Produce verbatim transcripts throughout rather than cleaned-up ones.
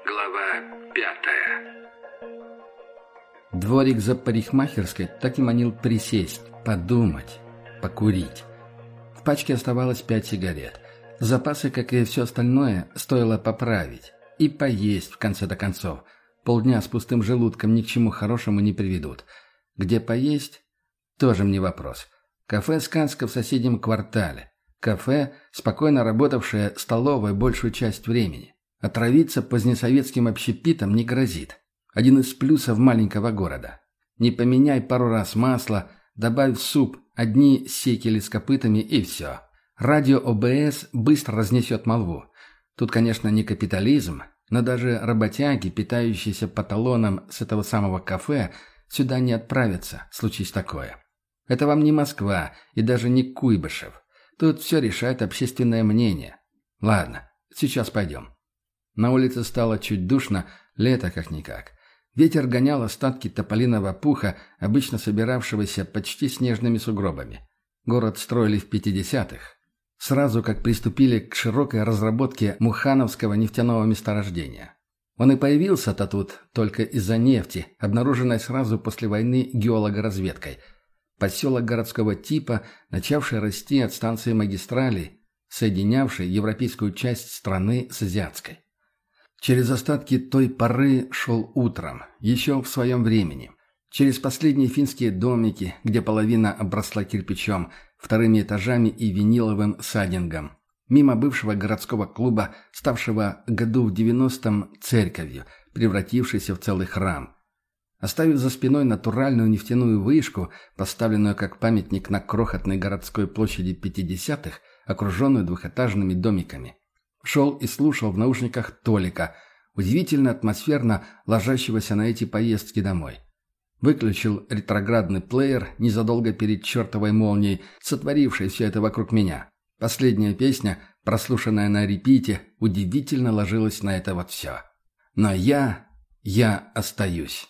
Глава пятая. Дворик за парикмахерской так и манил присесть, подумать, покурить. В пачке оставалось пять сигарет. Запасы, как и все остальное, стоило поправить. И поесть, в конце-то концов. Полдня с пустым желудком ни к чему хорошему не приведут. Где поесть? Тоже мне вопрос. Кафе «Сказка» в соседнем квартале. Кафе, спокойно работавшее столовой большую часть времени. Отравиться позднесоветским общепитом не грозит. Один из плюсов маленького города. Не поменяй пару раз масло, добавь в суп одни секели с копытами и все. Радио О Бэ Эс быстро разнесет молву. Тут, конечно, не капитализм, но даже работяги, питающиеся по талонам с этого самого кафе, сюда не отправятся, случись такое. Это вам не Москва и даже не Куйбышев. Тут все решает общественное мнение. Ладно, сейчас пойдем. На улице стало чуть душно, лето как-никак. Ветер гонял остатки тополиного пуха, обычно собиравшегося почти снежными сугробами. Город строили в пятидесятых. Сразу как приступили к широкой разработке Мухановского нефтяного месторождения. Он и появился-то тут только из-за нефти, обнаруженной сразу после войны геологоразведкой. Поселок городского типа, начавший расти от станции магистрали, соединявший европейскую часть страны с азиатской. Через остатки той поры шел утром, еще в своем времени. Через последние финские домики, где половина обросла кирпичом, вторыми этажами и виниловым сайдингом. Мимо бывшего городского клуба, ставшего году в девяностом церковью, превратившейся в целый храм. Оставив за спиной натуральную нефтяную вышку, поставленную как памятник на крохотной городской площади пятидесятых, окруженную двухэтажными домиками. Шел и слушал в наушниках Толика, удивительно атмосферно ложащегося на эти поездки домой. Выключил ретроградный плеер незадолго перед чертовой молнией, сотворившей все это вокруг меня. Последняя песня, прослушанная на репите, удивительно ложилась на это вот все. Но я... я остаюсь.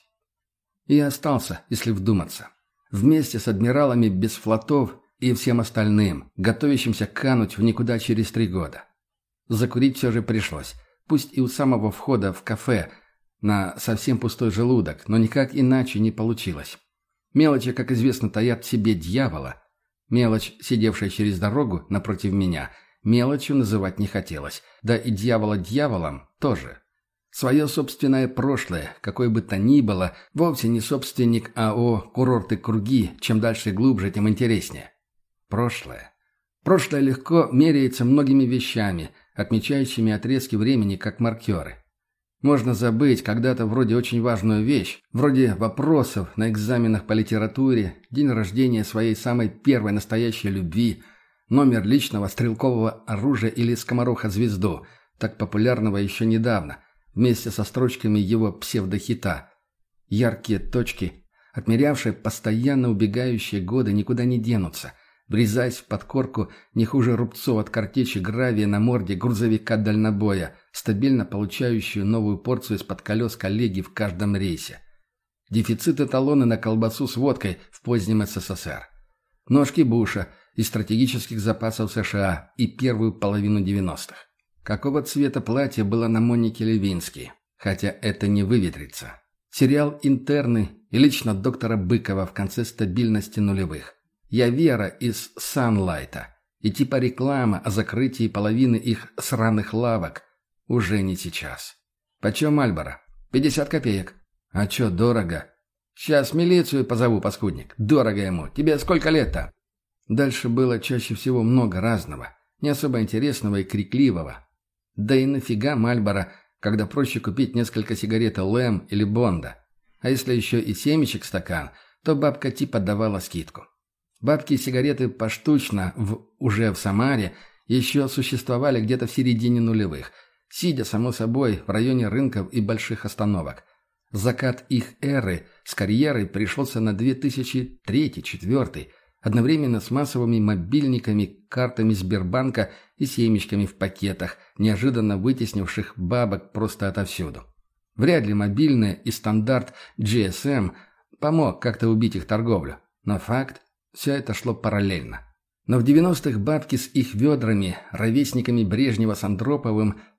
И остался, если вдуматься. Вместе с адмиралами без флотов и всем остальным, готовящимся кануть в никуда через три года. Закурить все же пришлось, пусть и у самого входа в кафе, на совсем пустой желудок, но никак иначе не получилось. Мелочи, как известно, таят в себе дьявола. Мелочь, сидевшая через дорогу напротив меня, мелочью называть не хотелось, да и дьявола дьяволом тоже. Свое собственное прошлое, какое бы то ни было, вовсе не собственник А О «Курорты Круги», чем дальше и глубже, тем интереснее. Прошлое. Прошлое легко меряется многими вещами, отмечающими отрезки времени как маркеры. Можно забыть когда-то вроде очень важную вещь, вроде вопросов на экзаменах по литературе, день рождения своей самой первой настоящей любви, номер личного стрелкового оружия или скомороха-звезду, так популярного еще недавно, вместе со строчками его псевдохита. Яркие точки, отмерявшие постоянно убегающие годы, никуда не денутся, врезаясь в подкорку не хуже рубцов от картечи гравия на морде грузовика-дальнобоя, стабильно получающую новую порцию из-под колес коллеги в каждом рейсе. Дефицит эталона на колбасу с водкой в позднем Эс Эс Эс Эр. Ножки Буша из стратегических запасов США и первую половину девяностых. Какого цвета платье было на Монике Левински? Хотя это не выветрится. Сериал «Интерны» и лично доктора Быкова в конце стабильности нулевых. Я Вера из Санлайта. И типа реклама о закрытии половины их сраных лавок. Уже не сейчас. Почем Мальборо? Пятьдесят копеек. А чё, дорого? Сейчас милицию позову, паскудник. Дорого ему. Тебе сколько лет-то? Дальше было чаще всего много разного. Не особо интересного и крикливого. Да и нафига Мальборо, когда проще купить несколько сигарет Лэм или Бонда. А если еще и семечек стакан, то бабка типа давала скидку. Бабки и сигареты поштучно в, уже в Самаре еще существовали где-то в середине нулевых, сидя, само собой, в районе рынков и больших остановок. Закат их эры с карьерой пришелся на две тысячи третий — две тысячи четвёртый, одновременно с массовыми мобильниками, картами Сбербанка и семечками в пакетах, неожиданно вытеснивших бабок просто отовсюду. Вряд ли мобильные и стандарт джи эс эм помог как-то убить их торговлю, но факт, все это шло параллельно. Но в девяностых бабки с их ведрами, ровесниками Брежнева с Андроповым,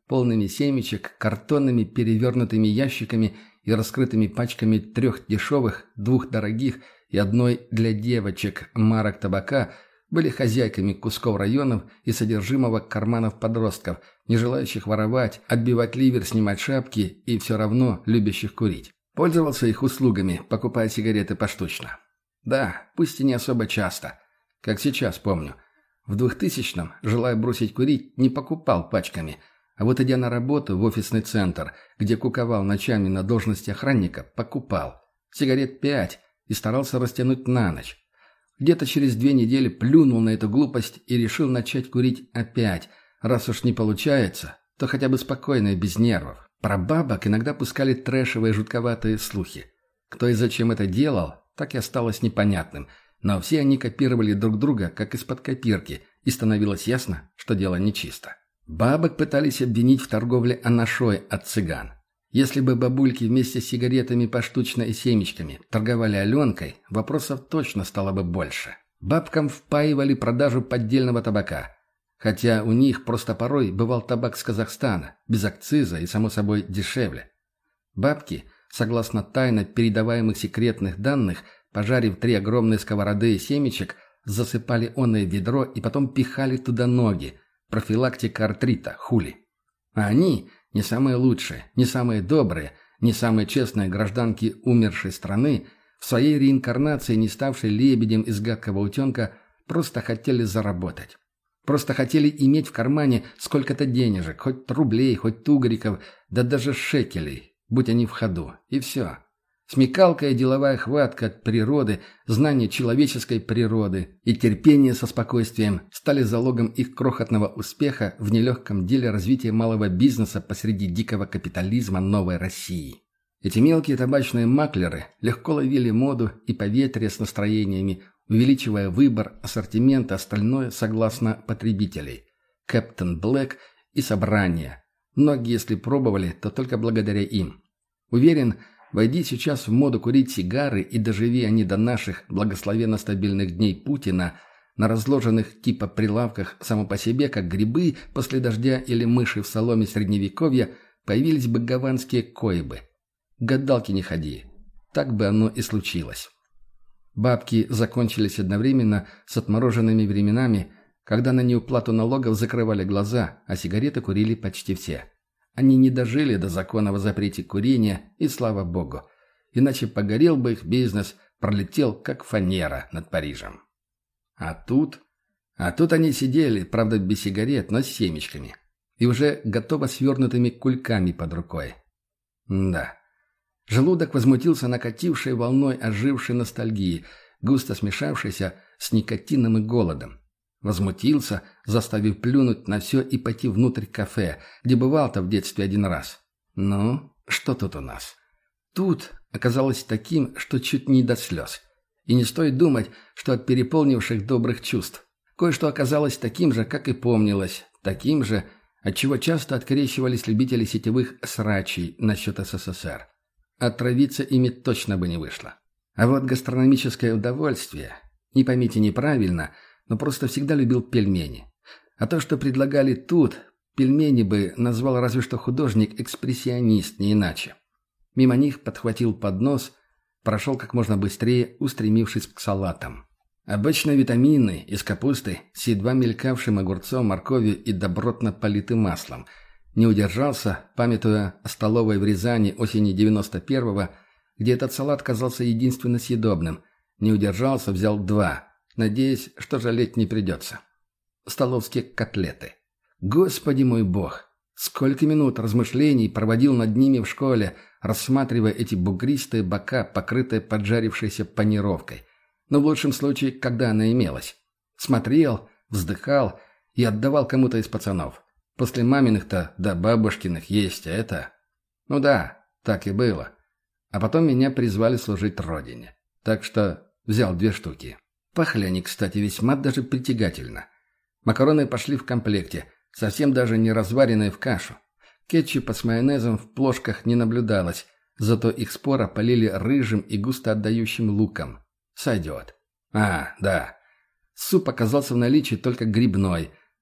полными семечек, картонными перевернутыми ящиками и раскрытыми пачками трех дешевых, двух дорогих и одной для девочек марок табака, были хозяйками кусков районов и содержимого карманов подростков, не желающих воровать, отбивать ливер, снимать шапки и все равно любящих курить. Пользовался их услугами, покупая сигареты поштучно. Да, пусть и не особо часто. Как сейчас помню. В двухтысячном, желая бросить курить, не покупал пачками, а вот идя на работу в офисный центр, где куковал ночами на должности охранника, покупал. Сигарет пять и старался растянуть на ночь. Где-то через две недели плюнул на эту глупость и решил начать курить опять. Раз уж не получается, то хотя бы спокойно и без нервов. Про бабок иногда пускали трэшевые жутковатые слухи. Кто и зачем это делал, так и осталось непонятным. Но все они копировали друг друга, как из-под копирки, и становилось ясно, что дело нечисто. Бабок пытались обвинить в торговле анашой от цыган. Если бы бабульки вместе с сигаретами поштучно и семечками торговали Аленкой, вопросов точно стало бы больше. Бабкам впаивали продажу поддельного табака. Хотя у них просто порой бывал табак с Казахстана, без акциза и, само собой, дешевле. Бабки, согласно тайно передаваемых секретных данных, пожарив три огромные сковороды семечек, засыпали оное ведро и потом пихали туда ноги. Профилактика артрита, хули. А они, не самые лучшие, не самые добрые, не самые честные гражданки умершей страны, в своей реинкарнации, не ставшей лебедем из гадкого утенка, просто хотели заработать. Просто хотели иметь в кармане сколько-то денежек, хоть рублей, хоть тугриков, да даже шекелей, будь они в ходу, и все. Смекалка и деловая хватка от природы, знание человеческой природы и терпение со спокойствием стали залогом их крохотного успеха в нелегком деле развития малого бизнеса посреди дикого капитализма новой России. Эти мелкие табачные маклеры легко ловили моду и поветрие с настроениями, увеличивая выбор, ассортимент и остальное согласно потребителей. Кэптен Блэк и собрания. Многие, если пробовали, то только благодаря им. Уверен, войди сейчас в моду курить сигары и доживи они до наших благословенно стабильных дней Путина, на разложенных типа прилавках само по себе, как грибы после дождя или мыши в соломе средневековья, появились бы гаванские койбы. Гадалки не ходи. Так бы оно и случилось. Бабки закончились одновременно с отмороженными временами, когда на неуплату налогов закрывали глаза, а сигареты курили почти все. Они не дожили до закона о запрете курения, и слава богу. Иначе погорел бы их бизнес, пролетел как фанера над Парижем. А тут... А тут они сидели, правда без сигарет, но с семечками. И уже готово свернутыми кульками под рукой. Да. Желудок возмутился накатившей волной ожившей ностальгии, густо смешавшейся с никотином и голодом. Возмутился, заставив плюнуть на все и пойти внутрь кафе, где бывал-то в детстве один раз. Ну, что тут у нас? Тут оказалось таким, что чуть не до слез. И не стоит думать, что от переполнивших добрых чувств. Кое-что оказалось таким же, как и помнилось, таким же, от чего часто открещивались любители сетевых срачей насчет СССР. Отравиться ими точно бы не вышло. А вот гастрономическое удовольствие, не поймите неправильно, но просто всегда любил пельмени. А то, что предлагали тут, пельмени бы назвал разве что художник-экспрессионист, не иначе. Мимо них подхватил поднос, прошел как можно быстрее, устремившись к салатам. Обычно витамины из капусты с едва мелькавшим огурцом, морковью и добротно политым маслом. Не удержался, памятуя о столовой в Рязани осени девяносто первого, где этот салат казался единственно съедобным. Не удержался, взял два, надеясь, что жалеть не придется. Столовские котлеты. Господи мой бог! Сколько минут размышлений проводил над ними в школе, рассматривая эти бугристые бока, покрытые поджарившейся панировкой. Но в лучшем случае, когда она имелась. Смотрел, вздыхал и отдавал кому-то из пацанов. После маминых-то да бабушкиных есть это. Ну да, так и было. А потом меня призвали служить родине. Так что взял две штуки. Пахли они, кстати, весьма даже притягательно. Макароны пошли в комплекте, совсем даже не разваренные в кашу. Кетчупа с майонезом в плошках не наблюдалось, зато их спора полили рыжим и густо отдающим луком. Сойдет. А, да. Суп оказался в наличии только грибной,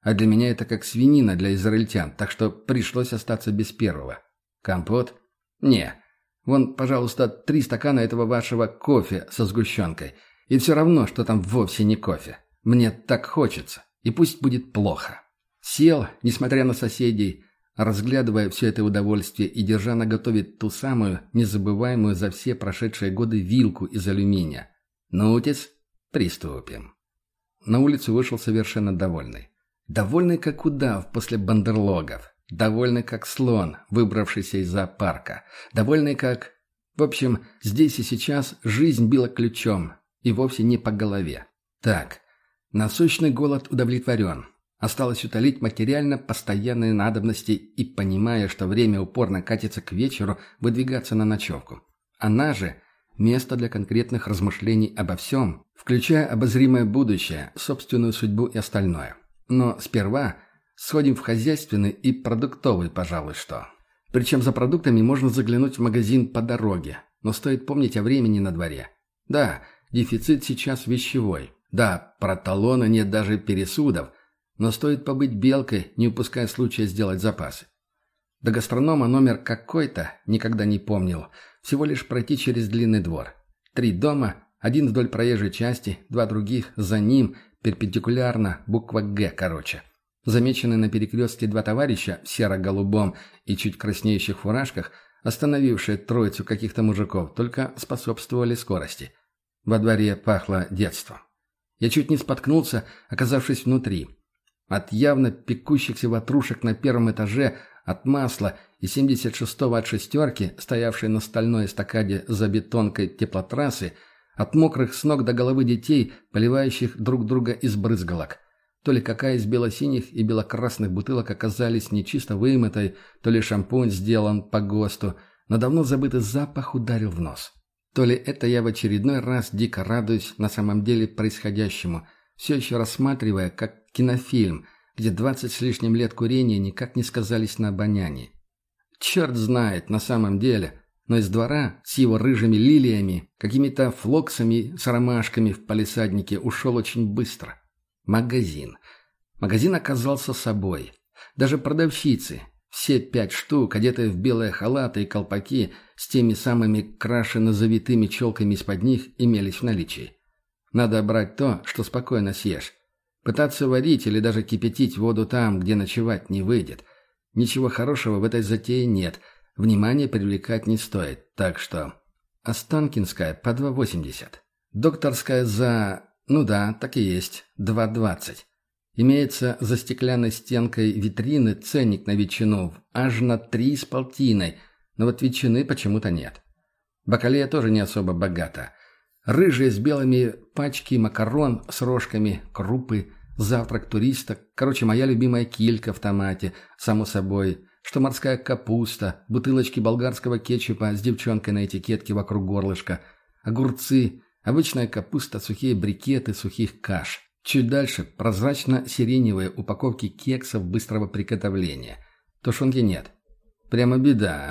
А для меня это как свинина для израильтян, так что пришлось остаться без первого. Компот? Не. Вон, пожалуйста, три стакана этого вашего кофе со сгущенкой. И все равно, что там вовсе не кофе. Мне так хочется. И пусть будет плохо. Сел, несмотря на соседей, разглядывая все это удовольствие и держа наготове ту самую, незабываемую за все прошедшие годы вилку из алюминия. «Ну-тец, приступим». На улицу вышел совершенно довольный. Довольный, как удав после бандерлогов. Довольный, как слон, выбравшийся из зоопарка. Довольный, как... В общем, здесь и сейчас жизнь била ключом, и вовсе не по голове. Так, насущный голод удовлетворен. Осталось утолить материально постоянные надобности и, понимая, что время упорно катится к вечеру, выдвигаться на ночевку. Она же – место для конкретных размышлений обо всем, включая обозримое будущее, собственную судьбу и остальное. Но сперва сходим в хозяйственный и продуктовый, пожалуй, что. Причем за продуктами можно заглянуть в магазин по дороге, но стоит помнить о времени на дворе. Да, дефицит сейчас вещевой. Да, про талоны нет даже пересудов, но стоит побыть белкой, не упуская случая сделать запасы. До гастронома номер какой-то, никогда не помнил, всего лишь пройти через длинный двор. Три дома, один вдоль проезжей части, два других за ним, перпендикулярно, буква «Г», короче. Замеченные на перекрестке два товарища в серо-голубом и чуть краснеющих фуражках, остановившие троицу каких-то мужиков, только способствовали скорости. Во дворе пахло детством. Я чуть не споткнулся, оказавшись внутри. От явно пекущихся ватрушек на первом этаже, от масла и семьдесят шестого от шестерки, стоявшей на стальной эстакаде за бетонкой теплотрассы, от мокрых с ног до головы детей, поливающих друг друга из брызгалок. То ли какая из бело-синих и бело-красных бутылок оказались нечисто вымытой, то ли шампунь сделан по ГОСТу, но давно забытый запах ударил в нос. То ли это я в очередной раз дико радуюсь на самом деле происходящему, все еще рассматривая как кинофильм, где двадцать с лишним лет курения никак не сказались на обонянии. Черт знает на самом деле, но из двора с его рыжими лилиями, какими-то флоксами с ромашками в палисаднике ушел очень быстро. Магазин. Магазин оказался собой. Даже продавщицы, все пять штук, одетые в белые халаты и колпаки с теми самыми крашено-завитыми челками из-под них, имелись в наличии. Надо брать то, что спокойно съешь. Пытаться варить или даже кипятить воду там, где ночевать, не выйдет. Ничего хорошего в этой затее нет. Внимание привлекать не стоит. Так что... Останкинская по два восемьдесят. Докторская за... Ну да, так и есть. два двадцать. Имеется за стеклянной стенкой витрины ценник на ветчину аж на три с полтиной, но вот ветчины почему-то нет. Бакалея тоже не особо богата. Рыжие с белыми пачки макарон с рожками, крупы, завтрак туриста, короче, моя любимая килька в томате, само собой, что морская капуста, бутылочки болгарского кетчупа с девчонкой на этикетке вокруг горлышка, огурцы, обычная капуста, сухие брикеты сухих каш. Чуть дальше прозрачно-сиреневые упаковки кексов быстрого приготовления. Тушенки нет. Прямо беда,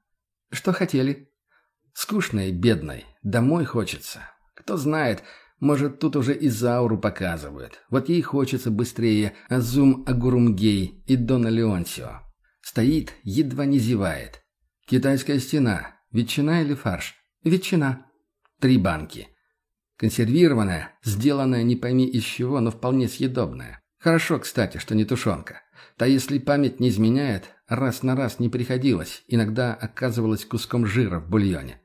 а? Что хотели? Скучной, бедной. Домой хочется. Кто знает, может, тут уже и Зауру показывают. Вот ей хочется быстрее Азум Агурумгей и Дона Леонсио. Стоит, едва не зевает. Китайская стена. Ветчина или фарш? Ветчина. Три банки. Консервированная, сделанная не пойми из чего, но вполне съедобная. Хорошо, кстати, что не тушенка. Та, если память не изменяет, раз на раз не приходилось, иногда оказывалась куском жира в бульоне.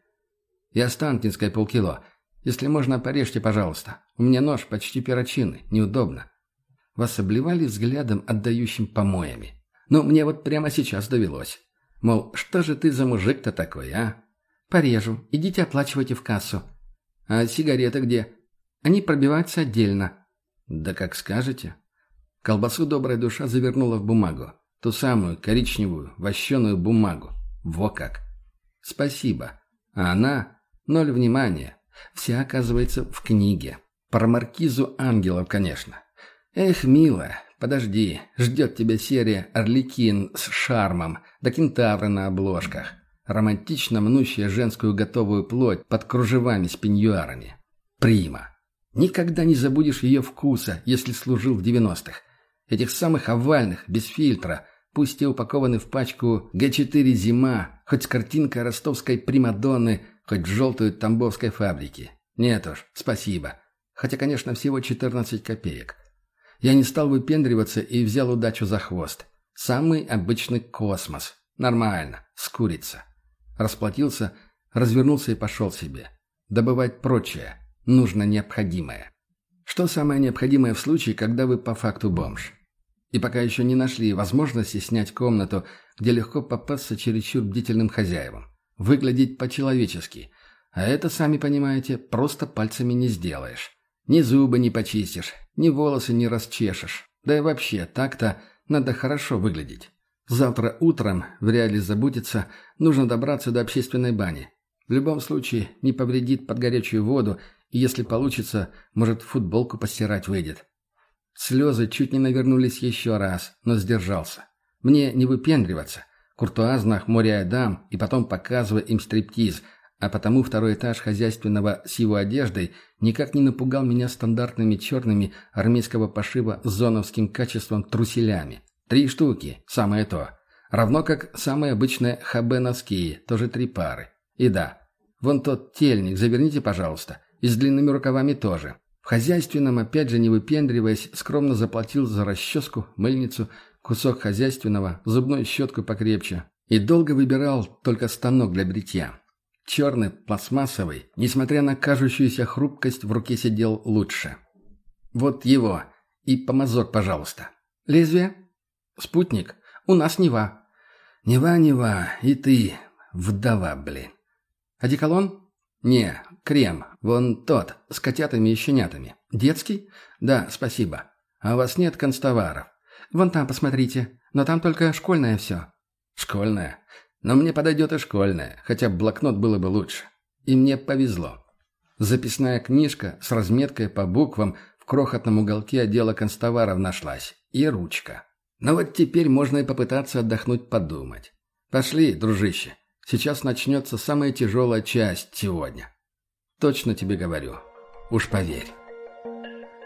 И останкинская полкило. Если можно, порежьте, пожалуйста. У меня нож почти перочинный, неудобно. Вас обливали взглядом, отдающим помоями. Ну, мне вот прямо сейчас довелось. Мол, что же ты за мужик-то такой, а? Порежу. Идите оплачивайте в кассу. А сигареты где? Они пробиваются отдельно. Да как скажете. Колбасу добрая душа завернула в бумагу. Ту самую коричневую, вощеную бумагу. Во как. Спасибо. А она... Ноль внимания. Вся, оказывается, в книге. Про маркизу ангелов, конечно. Эх, милая, подожди. Ждет тебя серия «Арлекин» с шармом, да кентавры на обложках. Романтично мнущая женскую готовую плоть под кружевами с пеньюарами. Прима. Никогда не забудешь ее вкуса, если служил в девяностых. Этих самых овальных, без фильтра, пусть те упакованы в пачку Гэ четыре «Зима», хоть с картинкой ростовской примадонны, хоть желтую тамбовской фабрики. Нет уж, спасибо. Хотя, конечно, всего четырнадцать копеек. Я не стал выпендриваться и взял удачу за хвост. Самый обычный космос. Нормально, скурится. Расплатился, развернулся и пошел себе. Добывать прочее. Нужно необходимое. Что самое необходимое в случае, когда вы по факту бомж? И пока еще не нашли возможности снять комнату, где легко попасться чересчур бдительным хозяевам. Выглядеть по-человечески. А это, сами понимаете, просто пальцами не сделаешь. Ни зубы не почистишь, ни волосы не расчешешь. Да и вообще, так-то надо хорошо выглядеть. Завтра утром, в реале забудется, нужно добраться до общественной бани. В любом случае, не повредит под горячую воду, и если получится, может, футболку постирать выйдет. Слезы чуть не навернулись еще раз, но сдержался. Мне не выпендриваться, куртуазно хмуряя дам и потом показывая им стриптиз, а потому второй этаж хозяйственного с его одеждой никак не напугал меня стандартными черными армейского пошива с зоновским качеством труселями. Три штуки, самое то. Равно как самые обычные ХБ-носки, тоже три пары. И да, вон тот тельник, заверните, пожалуйста, и с длинными рукавами тоже. В хозяйственном, опять же не выпендриваясь, скромно заплатил за расческу, мыльницу, кусок хозяйственного, зубную щетку покрепче. И долго выбирал только станок для бритья. Черный, пластмассовый, несмотря на кажущуюся хрупкость, в руке сидел лучше. Вот его. И помазок, пожалуйста. Лезвие? Спутник? У нас Нева. Нева, Нева. И ты. Вдова, блин. Одеколон? Не, крем. Вон тот, с котятами и щенятами. Детский? Да, спасибо. А у вас нет констоваров? Вон там, посмотрите. Но там только школьное все. Школьное? Но мне подойдет и школьное, хотя блокнот было бы лучше. И мне повезло. Записная книжка с разметкой по буквам в крохотном уголке отдела констоваров нашлась. И ручка. Но вот теперь можно и попытаться отдохнуть, подумать. Пошли, дружище. Сейчас начнется самая тяжелая часть сегодня. Точно тебе говорю. Уж поверь.